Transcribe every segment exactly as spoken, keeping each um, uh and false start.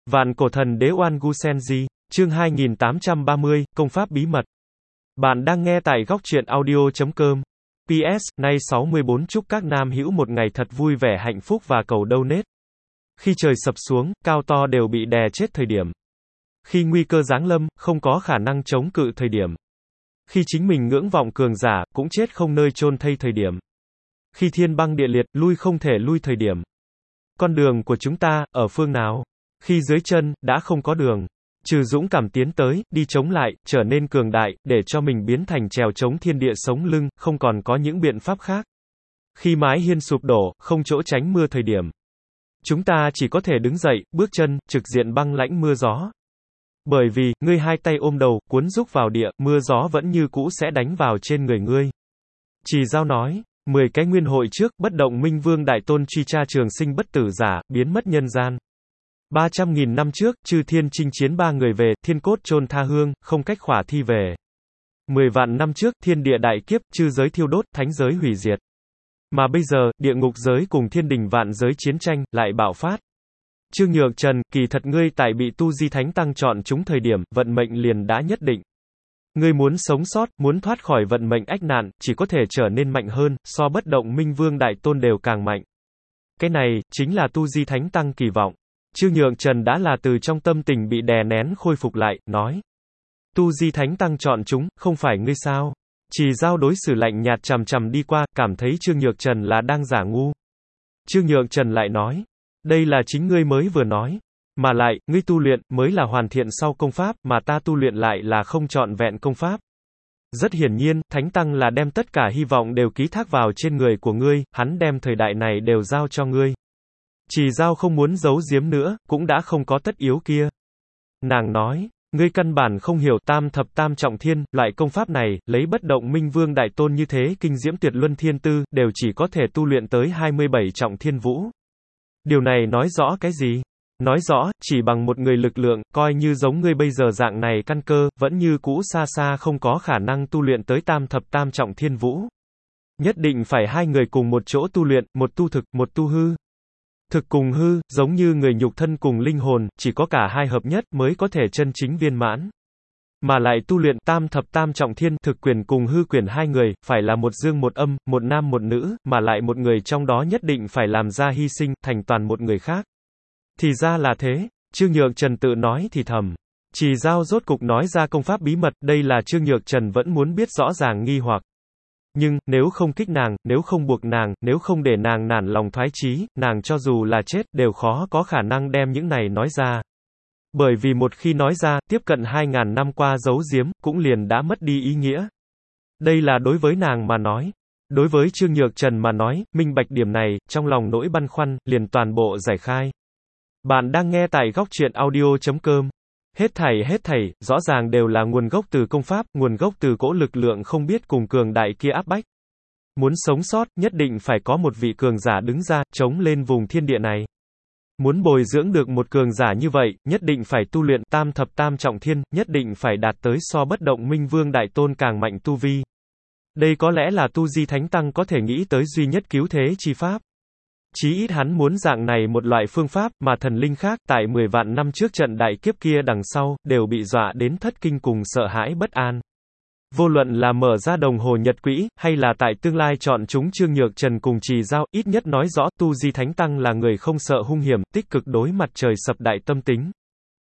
Vạn cổ thần đế Oan Gu Senji, chương hai nghìn tám trăm ba mươi, công pháp bí mật. Bạn đang nghe tại góc truyện audio chấm com. pê ét, nay sáu mươi bốn chúc các nam hữu một ngày thật vui vẻ hạnh phúc và cầu donate. Khi trời sập xuống, cao to đều bị đè chết thời điểm. Khi nguy cơ giáng lâm, không có khả năng chống cự thời điểm. Khi chính mình ngưỡng vọng cường giả, cũng chết không nơi chôn thây thời điểm. Khi thiên băng địa liệt, lui không thể lui thời điểm. Con đường của chúng ta, ở phương nào? Khi dưới chân, đã không có đường. Trừ dũng cảm tiến tới, đi chống lại, trở nên cường đại, để cho mình biến thành chèo chống thiên địa sống lưng, không còn có những biện pháp khác. Khi mái hiên sụp đổ, không chỗ tránh mưa thời điểm. Chúng ta chỉ có thể đứng dậy, bước chân, trực diện băng lãnh mưa gió. Bởi vì, ngươi hai tay ôm đầu, cuốn rúc vào địa, mưa gió vẫn như cũ sẽ đánh vào trên người ngươi. Trì Dao nói, mười cái nguyên hội trước, bất động minh vương đại tôn truy tra trường sinh bất tử giả, biến mất nhân gian. ba trăm nghìn năm trước, chư thiên chinh chiến ba người về, thiên cốt chôn tha hương, không cách khỏa thi về. Mười vạn năm trước, thiên địa đại kiếp, chư giới thiêu đốt, thánh giới hủy diệt. Mà bây giờ, địa ngục giới cùng thiên đình vạn giới chiến tranh, lại bạo phát. Trương Nhược Trần, kỳ thật ngươi tại bị tu di thánh tăng chọn chúng thời điểm, vận mệnh liền đã nhất định. Ngươi muốn sống sót, muốn thoát khỏi vận mệnh ách nạn, chỉ có thể trở nên mạnh hơn, so bất động minh vương đại tôn đều càng mạnh. Cái này, chính là tu di thánh tăng kỳ vọng. Trương Nhược Trần đã là từ trong tâm tình bị đè nén khôi phục lại, nói. Tu di thánh tăng chọn chúng, không phải ngươi sao? Trì Dao đối xử lạnh nhạt chằm chằm đi qua, cảm thấy Trương Nhược Trần là đang giả ngu. Trương Nhược Trần lại nói. Đây là chính ngươi mới vừa nói. Mà lại, ngươi tu luyện, mới là hoàn thiện sau công pháp, mà ta tu luyện lại là không trọn vẹn công pháp. Rất hiển nhiên, Thánh Tăng là đem tất cả hy vọng đều ký thác vào trên người của ngươi, hắn đem thời đại này đều giao cho ngươi. Trì Dao không muốn giấu giếm nữa, cũng đã không có tất yếu kia. Nàng nói, ngươi căn bản không hiểu tam thập tam trọng thiên, loại công pháp này, lấy bất động minh vương đại tôn như thế kinh diễm tuyệt luân thiên tư, đều chỉ có thể tu luyện tới hai mươi bảy trọng thiên vũ. Điều này nói rõ cái gì? Nói rõ, chỉ bằng một người lực lượng, coi như giống ngươi bây giờ dạng này căn cơ, vẫn như cũ xa xa không có khả năng tu luyện tới tam thập tam trọng thiên vũ. Nhất định phải hai người cùng một chỗ tu luyện, một tu thực, một tu hư. Thực cùng hư, giống như người nhục thân cùng linh hồn, chỉ có cả hai hợp nhất mới có thể chân chính viên mãn. Mà lại tu luyện tam thập tam trọng thiên, thực quyền cùng hư quyền hai người, phải là một dương một âm, một nam một nữ, mà lại một người trong đó nhất định phải làm ra hy sinh, thành toàn một người khác. Thì ra là thế, Trương Nhược Trần tự nói thì thầm. Trì Dao rốt cục nói ra công pháp bí mật, đây là Trương Nhược Trần vẫn muốn biết rõ ràng nghi hoặc. Nhưng, nếu không kích nàng, nếu không buộc nàng, nếu không để nàng nản lòng thoái chí, nàng cho dù là chết, đều khó có khả năng đem những này nói ra. Bởi vì một khi nói ra, tiếp cận hai ngàn năm qua giấu giếm, cũng liền đã mất đi ý nghĩa. Đây là đối với nàng mà nói. Đối với Trương Nhược Trần mà nói, minh bạch điểm này, trong lòng nỗi băn khoăn, liền toàn bộ giải khai. Bạn đang nghe tại góc truyện audio chấm com. Hết thảy hết thảy, rõ ràng đều là nguồn gốc từ công pháp, nguồn gốc từ cỗ lực lượng không biết cùng cường đại kia áp bách. Muốn sống sót, nhất định phải có một vị cường giả đứng ra, chống lên vùng thiên địa này. Muốn bồi dưỡng được một cường giả như vậy, nhất định phải tu luyện tam thập tam trọng thiên, nhất định phải đạt tới so bất động minh vương đại tôn càng mạnh tu vi. Đây có lẽ là tu di thánh tăng có thể nghĩ tới duy nhất cứu thế chi pháp. Chí ít hắn muốn dạng này một loại phương pháp, mà thần linh khác, tại mười vạn năm trước trận đại kiếp kia đằng sau, đều bị dọa đến thất kinh cùng sợ hãi bất an. Vô luận là mở ra đồng hồ nhật quỹ, hay là tại tương lai chọn chúng Trương Nhược Trần cùng Trì Dao, ít nhất nói rõ, tu di thánh tăng là người không sợ hung hiểm, tích cực đối mặt trời sập đại tâm tính.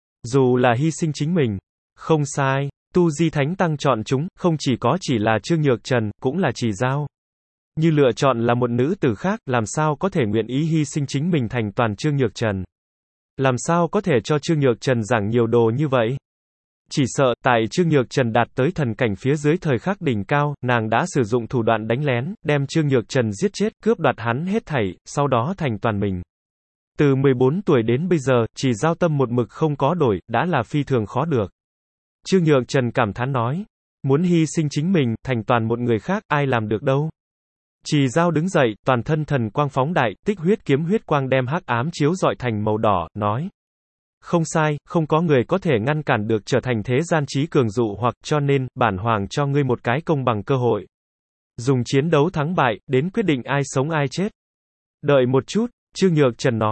Dù là hy sinh chính mình. Không sai, tu di thánh tăng chọn chúng, không chỉ có chỉ là Trương Nhược Trần, cũng là Trì Dao. Như lựa chọn là một nữ tử khác, làm sao có thể nguyện ý hy sinh chính mình thành toàn Trương Nhược Trần? Làm sao có thể cho Trương Nhược Trần giảng nhiều đồ như vậy? Chỉ sợ, tại Trương Nhược Trần đạt tới thần cảnh phía dưới thời khắc đỉnh cao, nàng đã sử dụng thủ đoạn đánh lén, đem Trương Nhược Trần giết chết, cướp đoạt hắn hết thảy, sau đó thành toàn mình. Từ mười bốn tuổi đến bây giờ, Trì Dao tâm một mực không có đổi, đã là phi thường khó được. Trương Nhược Trần cảm thán nói, muốn hy sinh chính mình, thành toàn một người khác, ai làm được đâu? Trì Dao đứng dậy, toàn thân thần quang phóng đại, tích huyết kiếm huyết quang đem hắc ám chiếu rọi thành màu đỏ, nói. Không sai, không có người có thể ngăn cản được trở thành thế gian trí cường dụ hoặc, cho nên, bản hoàng cho ngươi một cái công bằng cơ hội. Dùng chiến đấu thắng bại, đến quyết định ai sống ai chết. Đợi một chút, Trương Nhược Trần nói,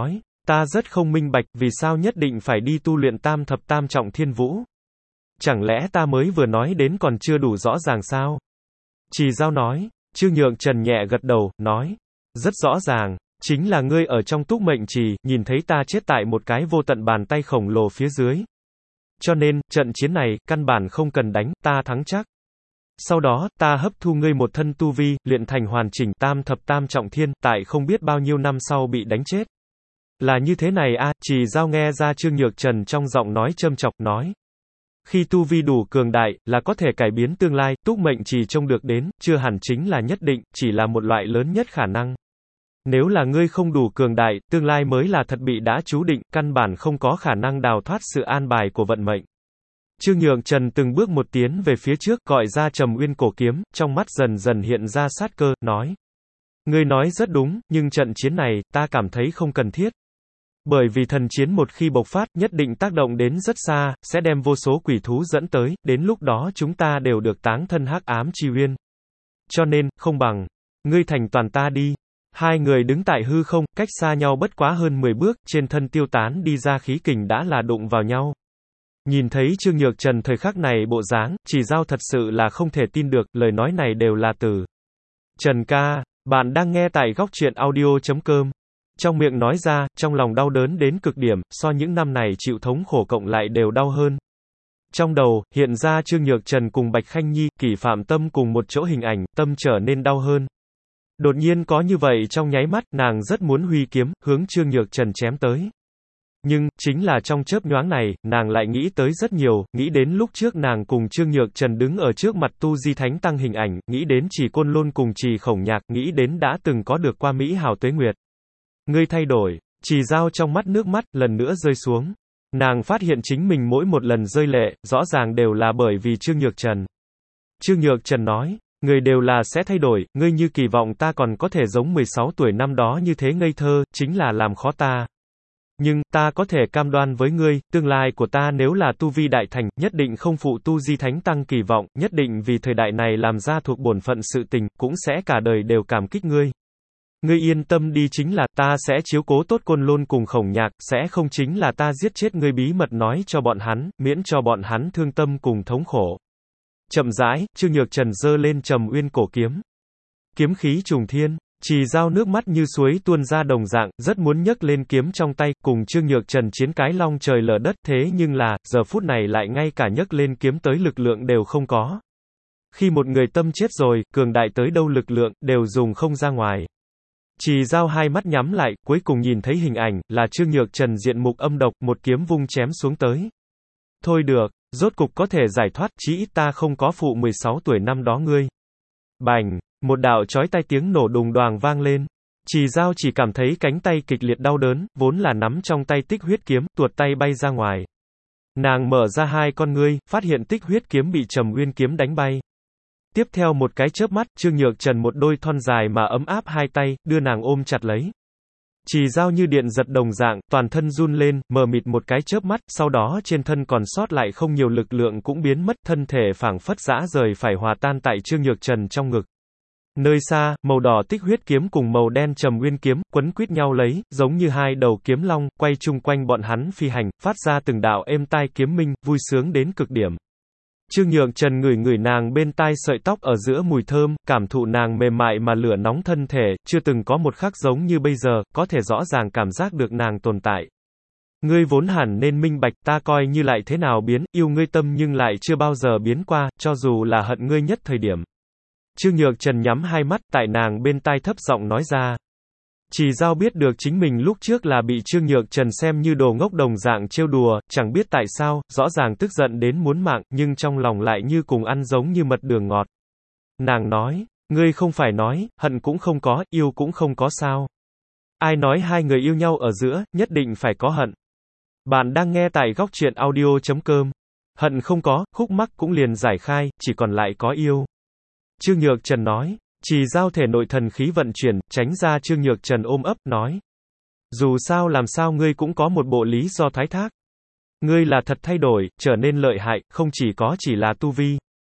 Ta rất không minh bạch, vì sao nhất định phải đi tu luyện tam thập tam trọng thiên vũ? Chẳng lẽ ta mới vừa nói đến còn chưa đủ rõ ràng sao? Trì Dao nói. Trương Nhượng Trần nhẹ gật đầu, nói. Rất rõ ràng, chính là ngươi ở trong túc mệnh trì, nhìn thấy ta chết tại một cái vô tận bàn tay khổng lồ phía dưới. Cho nên, trận chiến này, căn bản không cần đánh, ta thắng chắc. Sau đó, ta hấp thu ngươi một thân tu vi, luyện thành hoàn chỉnh tam thập tam trọng thiên, tại không biết bao nhiêu năm sau bị đánh chết. Là như thế này a, à, Trì Dao nghe ra Trương Nhược Trần trong giọng nói châm chọc, nói. Khi tu vi đủ cường đại, là có thể cải biến tương lai, túc mệnh trì trông được đến, chưa hẳn chính là nhất định, chỉ là một loại lớn nhất khả năng. Nếu là ngươi không đủ cường đại, tương lai mới là thật bị đã chú định, căn bản không có khả năng đào thoát sự an bài của vận mệnh. Trương Nhượng Trần từng bước một tiến về phía trước, gọi ra Trầm Uyên cổ kiếm, trong mắt dần dần hiện ra sát cơ, nói. Ngươi nói rất đúng, nhưng trận chiến này, ta cảm thấy không cần thiết. Bởi vì thần chiến một khi bộc phát, nhất định tác động đến rất xa, sẽ đem vô số quỷ thú dẫn tới, đến lúc đó chúng ta đều được táng thân hắc ám chi uyên. Cho nên, không bằng, ngươi thành toàn ta đi. Hai người đứng tại hư không, cách xa nhau bất quá hơn mười bước, trên thân tiêu tán đi ra khí kình đã là đụng vào nhau. Nhìn thấy Trương Nhược Trần thời khắc này bộ dáng, Trì Dao thật sự là không thể tin được, lời nói này đều là từ Trần ca, bạn đang nghe tại góc truyện audio chấm com. Trong miệng nói ra, trong lòng đau đớn đến cực điểm, so những năm này chịu thống khổ cộng lại đều đau hơn. Trong đầu, hiện ra Trương Nhược Trần cùng Bạch Khanh Nhi, Kỷ Phạm Tâm cùng một chỗ hình ảnh, tâm trở nên đau hơn. Đột nhiên có như vậy trong nháy mắt, nàng rất muốn huy kiếm, hướng Trương Nhược Trần chém tới. Nhưng, chính là trong chớp nhoáng này, nàng lại nghĩ tới rất nhiều, nghĩ đến lúc trước nàng cùng Trương Nhược Trần đứng ở trước mặt Tu Di Thánh Tăng hình ảnh, nghĩ đến Trì Côn Lôn cùng Trì Khổng Nhạc, nghĩ đến đã từng có được qua Mỹ hào tuế nguyệt. Ngươi thay đổi, Trì Dao trong mắt nước mắt, lần nữa rơi xuống. Nàng phát hiện chính mình mỗi một lần rơi lệ, rõ ràng đều là bởi vì Trương Nhược Trần. Trương Nhược Trần nói, người đều là sẽ thay đổi, ngươi như kỳ vọng ta còn có thể giống mười sáu tuổi năm đó như thế ngây thơ, chính là làm khó ta. Nhưng, ta có thể cam đoan với ngươi, tương lai của ta nếu là tu vi đại thành, nhất định không phụ Tu Di Thánh Tăng kỳ vọng, nhất định vì thời đại này làm ra thuộc bổn phận sự tình, cũng sẽ cả đời đều cảm kích ngươi. Ngươi yên tâm đi, chính là, ta sẽ chiếu cố tốt Côn Lôn cùng Khổng Nhạc, sẽ không chính là ta giết chết ngươi bí mật nói cho bọn hắn, miễn cho bọn hắn thương tâm cùng thống khổ. Chậm rãi, Trương Nhược Trần giơ lên Trầm Uyên cổ kiếm. Kiếm khí trùng thiên, Trì Dao nước mắt như suối tuôn ra đồng dạng, rất muốn nhấc lên kiếm trong tay, cùng Trương Nhược Trần chiến cái long trời lở đất, thế nhưng là, giờ phút này lại ngay cả nhấc lên kiếm tới lực lượng đều không có. Khi một người tâm chết rồi, cường đại tới đâu lực lượng, đều dùng không ra ngoài. Trì Dao hai mắt nhắm lại, cuối cùng nhìn thấy hình ảnh, là Trương Nhược Trần diện mục âm độc, một kiếm vung chém xuống tới. Thôi được, rốt cục có thể giải thoát, chí ít ta không có phụ mười sáu tuổi năm đó ngươi. Bành, một đạo chói tai tiếng nổ đùng đoàng vang lên. Trì Dao chỉ cảm thấy cánh tay kịch liệt đau đớn, vốn là nắm trong tay Tích Huyết kiếm, tuột tay bay ra ngoài. Nàng mở ra hai con ngươi, phát hiện Tích Huyết kiếm bị Trầm Uyên kiếm đánh bay. Tiếp theo một cái chớp mắt, Trương Nhược Trần một đôi thon dài mà ấm áp hai tay, đưa nàng ôm chặt lấy. Trì Dao như điện giật đồng dạng, toàn thân run lên, mờ mịt một cái chớp mắt, sau đó trên thân còn sót lại không nhiều lực lượng cũng biến mất, thân thể phảng phất rã rời phải hòa tan tại Trương Nhược Trần trong ngực. Nơi xa, màu đỏ Tích Huyết kiếm cùng màu đen Trầm Uyên kiếm, quấn quýt nhau lấy, giống như hai đầu kiếm long, quay chung quanh bọn hắn phi hành, phát ra từng đạo êm tai kiếm minh, vui sướng đến cực điểm. Trương Nhược Trần ngửi ngửi nàng bên tai sợi tóc ở giữa mùi thơm, cảm thụ nàng mềm mại mà lửa nóng thân thể, chưa từng có một khắc giống như bây giờ, có thể rõ ràng cảm giác được nàng tồn tại. Ngươi vốn hẳn nên minh bạch, ta coi như lại thế nào biến, yêu ngươi tâm nhưng lại chưa bao giờ biến qua, cho dù là hận ngươi nhất thời điểm. Trương Nhược Trần nhắm hai mắt, tại nàng bên tai thấp giọng nói ra. Trì Dao biết được chính mình lúc trước là bị Trương Nhược Trần xem như đồ ngốc đồng dạng trêu đùa, chẳng biết tại sao, rõ ràng tức giận đến muốn mạng, nhưng trong lòng lại như cùng ăn giống như mật đường ngọt. Nàng nói, ngươi không phải nói, hận cũng không có, yêu cũng không có sao. Ai nói hai người yêu nhau ở giữa, nhất định phải có hận. Bạn đang nghe tại góc truyện audio chấm com. Hận không có, khúc mắc cũng liền giải khai, chỉ còn lại có yêu. Trương Nhược Trần nói. Trì Dao thể nội thần khí vận chuyển, tránh ra Trương Nhược Trần ôm ấp, nói. Dù sao làm sao ngươi cũng có một bộ lý do thoái thác. Ngươi là thật thay đổi, trở nên lợi hại, không chỉ có chỉ là tu vi.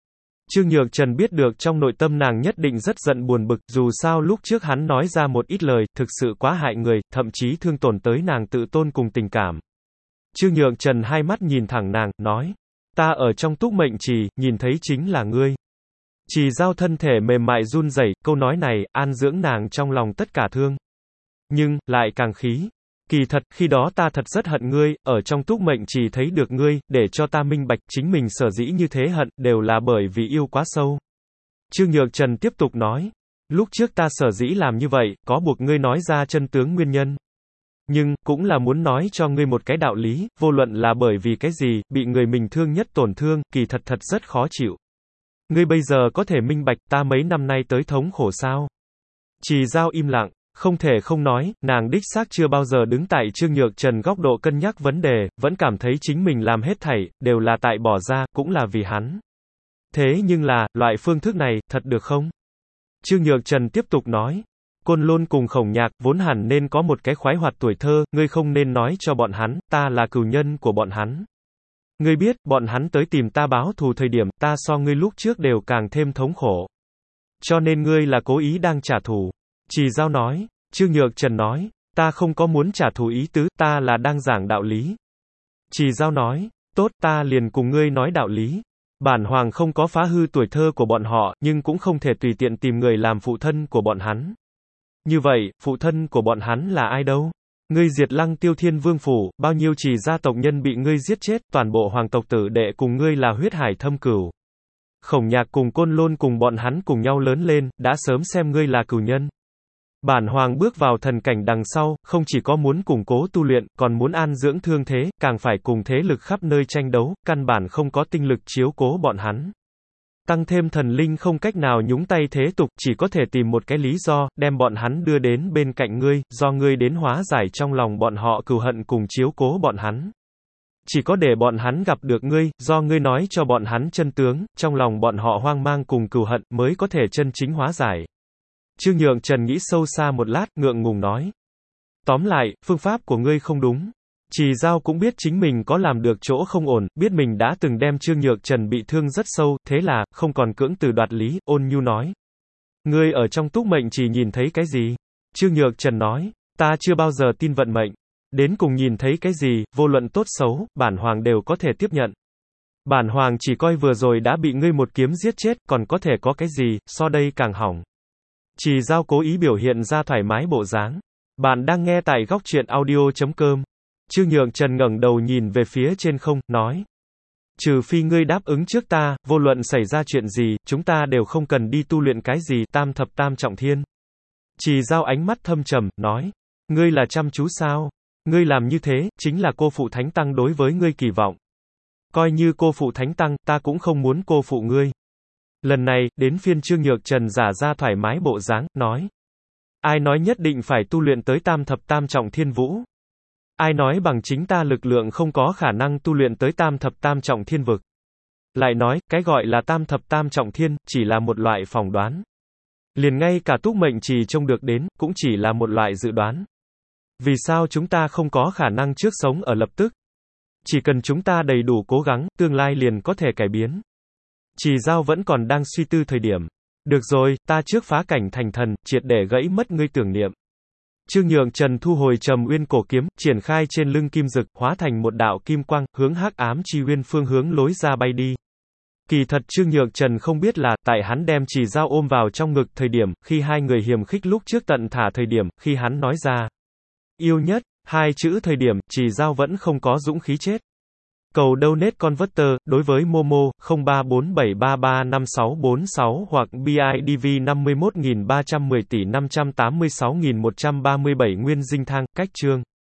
Trương Nhược Trần biết được trong nội tâm nàng nhất định rất giận buồn bực, dù sao lúc trước hắn nói ra một ít lời, thực sự quá hại người, thậm chí thương tổn tới nàng tự tôn cùng tình cảm. Trương Nhược Trần hai mắt nhìn thẳng nàng, nói, ta ở trong túc mệnh trì, nhìn thấy chính là ngươi. Trì Giao thân thể mềm mại run rẩy, câu nói này, an dưỡng nàng trong lòng tất cả thương. Nhưng, lại càng khí. Kỳ thật, khi đó ta thật rất hận ngươi, ở trong túc mệnh trì thấy được ngươi, để cho ta minh bạch, chính mình sở dĩ như thế hận, đều là bởi vì yêu quá sâu. Trương Nhược Trần tiếp tục nói, lúc trước ta sở dĩ làm như vậy, có buộc ngươi nói ra chân tướng nguyên nhân. Nhưng, cũng là muốn nói cho ngươi một cái đạo lý, vô luận là bởi vì cái gì, bị người mình thương nhất tổn thương, kỳ thật thật rất khó chịu. Ngươi bây giờ có thể minh bạch ta mấy năm nay tới thống khổ sao? Trì Giao im lặng, không thể không nói, nàng đích xác chưa bao giờ đứng tại Trương Nhược Trần góc độ cân nhắc vấn đề, vẫn cảm thấy chính mình làm hết thảy, đều là tại bỏ ra, cũng là vì hắn. Thế nhưng là, loại phương thức này, thật được không? Trương Nhược Trần tiếp tục nói, Côn Lôn cùng Khổng Nhạc, vốn hẳn nên có một cái khoái hoạt tuổi thơ, ngươi không nên nói cho bọn hắn, ta là cừu nhân của bọn hắn. Ngươi biết, bọn hắn tới tìm ta báo thù thời điểm, ta so ngươi lúc trước đều càng thêm thống khổ. Cho nên ngươi là cố ý đang trả thù. Trì Giao nói, Trương Nhược Trần nói, ta không có muốn trả thù ý tứ, ta là đang giảng đạo lý. Trì Giao nói, tốt, ta liền cùng ngươi nói đạo lý. Bản hoàng không có phá hư tuổi thơ của bọn họ, nhưng cũng không thể tùy tiện tìm người làm phụ thân của bọn hắn. Như vậy, phụ thân của bọn hắn là ai đâu? Ngươi diệt Lăng Tiêu Thiên Vương phủ, bao nhiêu Trì gia tộc nhân bị ngươi giết chết, toàn bộ hoàng tộc tử đệ cùng ngươi là huyết hải thâm cửu. Khổng Nhạc cùng Côn Lôn cùng bọn hắn cùng nhau lớn lên, đã sớm xem ngươi là cừu nhân. Bản hoàng bước vào thần cảnh đằng sau, không chỉ có muốn củng cố tu luyện, còn muốn an dưỡng thương thế, càng phải cùng thế lực khắp nơi tranh đấu, căn bản không có tinh lực chiếu cố bọn hắn. Tăng thêm thần linh không cách nào nhúng tay thế tục, chỉ có thể tìm một cái lý do, đem bọn hắn đưa đến bên cạnh ngươi, do ngươi đến hóa giải trong lòng bọn họ cừu hận cùng chiếu cố bọn hắn. Chỉ có để bọn hắn gặp được ngươi, do ngươi nói cho bọn hắn chân tướng, trong lòng bọn họ hoang mang cùng cừu hận, mới có thể chân chính hóa giải. Trương Nhược Trần nghĩ sâu xa một lát, ngượng ngùng nói. Tóm lại, phương pháp của ngươi không đúng. Trì Giao cũng biết chính mình có làm được chỗ không ổn, biết mình đã từng đem Trương Nhược Trần bị thương rất sâu, thế là, không còn cưỡng từ đoạt lý, ôn nhu nói. Ngươi ở trong túc mệnh chỉ nhìn thấy cái gì? Trương Nhược Trần nói, ta chưa bao giờ tin vận mệnh. Đến cùng nhìn thấy cái gì, vô luận tốt xấu, bản hoàng đều có thể tiếp nhận. Bản hoàng chỉ coi vừa rồi đã bị ngươi một kiếm giết chết, còn có thể có cái gì, so đây càng hỏng. Trì Giao cố ý biểu hiện ra thoải mái bộ dáng. Bạn đang nghe tại góc truyện audio chấm com. Trương Nhược Trần ngẩng đầu nhìn về phía trên không, nói. Trừ phi ngươi đáp ứng trước ta, vô luận xảy ra chuyện gì, chúng ta đều không cần đi tu luyện cái gì, tam thập tam trọng thiên. Trì Giao ánh mắt thâm trầm, nói. Ngươi là chăm chú sao? Ngươi làm như thế, chính là cô phụ Thánh Tăng đối với ngươi kỳ vọng. Coi như cô phụ Thánh Tăng, ta cũng không muốn cô phụ ngươi. Lần này, đến phiên Trương Nhược Trần giả ra thoải mái bộ dáng, nói. Ai nói nhất định phải tu luyện tới tam thập tam trọng thiên vũ? Ai nói bằng chính ta lực lượng không có khả năng tu luyện tới tam thập tam trọng thiên vực? Lại nói, cái gọi là tam thập tam trọng thiên, chỉ là một loại phỏng đoán. Liền ngay cả túc mệnh trì trông được đến, cũng chỉ là một loại dự đoán. Vì sao chúng ta không có khả năng trước sống ở lập tức? Chỉ cần chúng ta đầy đủ cố gắng, tương lai liền có thể cải biến. Trì Giao vẫn còn đang suy tư thời điểm. Được rồi, ta trước phá cảnh thành thần, triệt để gãy mất ngươi tưởng niệm. Trương Nhược Trần thu hồi Trầm Uyên cổ kiếm, triển khai trên lưng kim dực, hóa thành một đạo kim quang, hướng hắc ám chi uyên phương hướng lối ra bay đi. Kỳ thật Trương Nhược Trần không biết là, tại hắn đem Trì Giao ôm vào trong ngực thời điểm, khi hai người hiềm khích lúc trước tận thả thời điểm, khi hắn nói ra. Yêu nhất, hai chữ thời điểm, Trì Giao vẫn không có dũng khí chết. Cầu donate converter, đối với Momo, không ba bốn bảy ba ba năm sáu bốn sáu hoặc bê i đê vê năm mươi mốt nghìn ba trăm mười tỷ năm trăm tám mươi sáu nghìn một trăm ba mươi bảy Nguyên Dinh Thang, cách chương.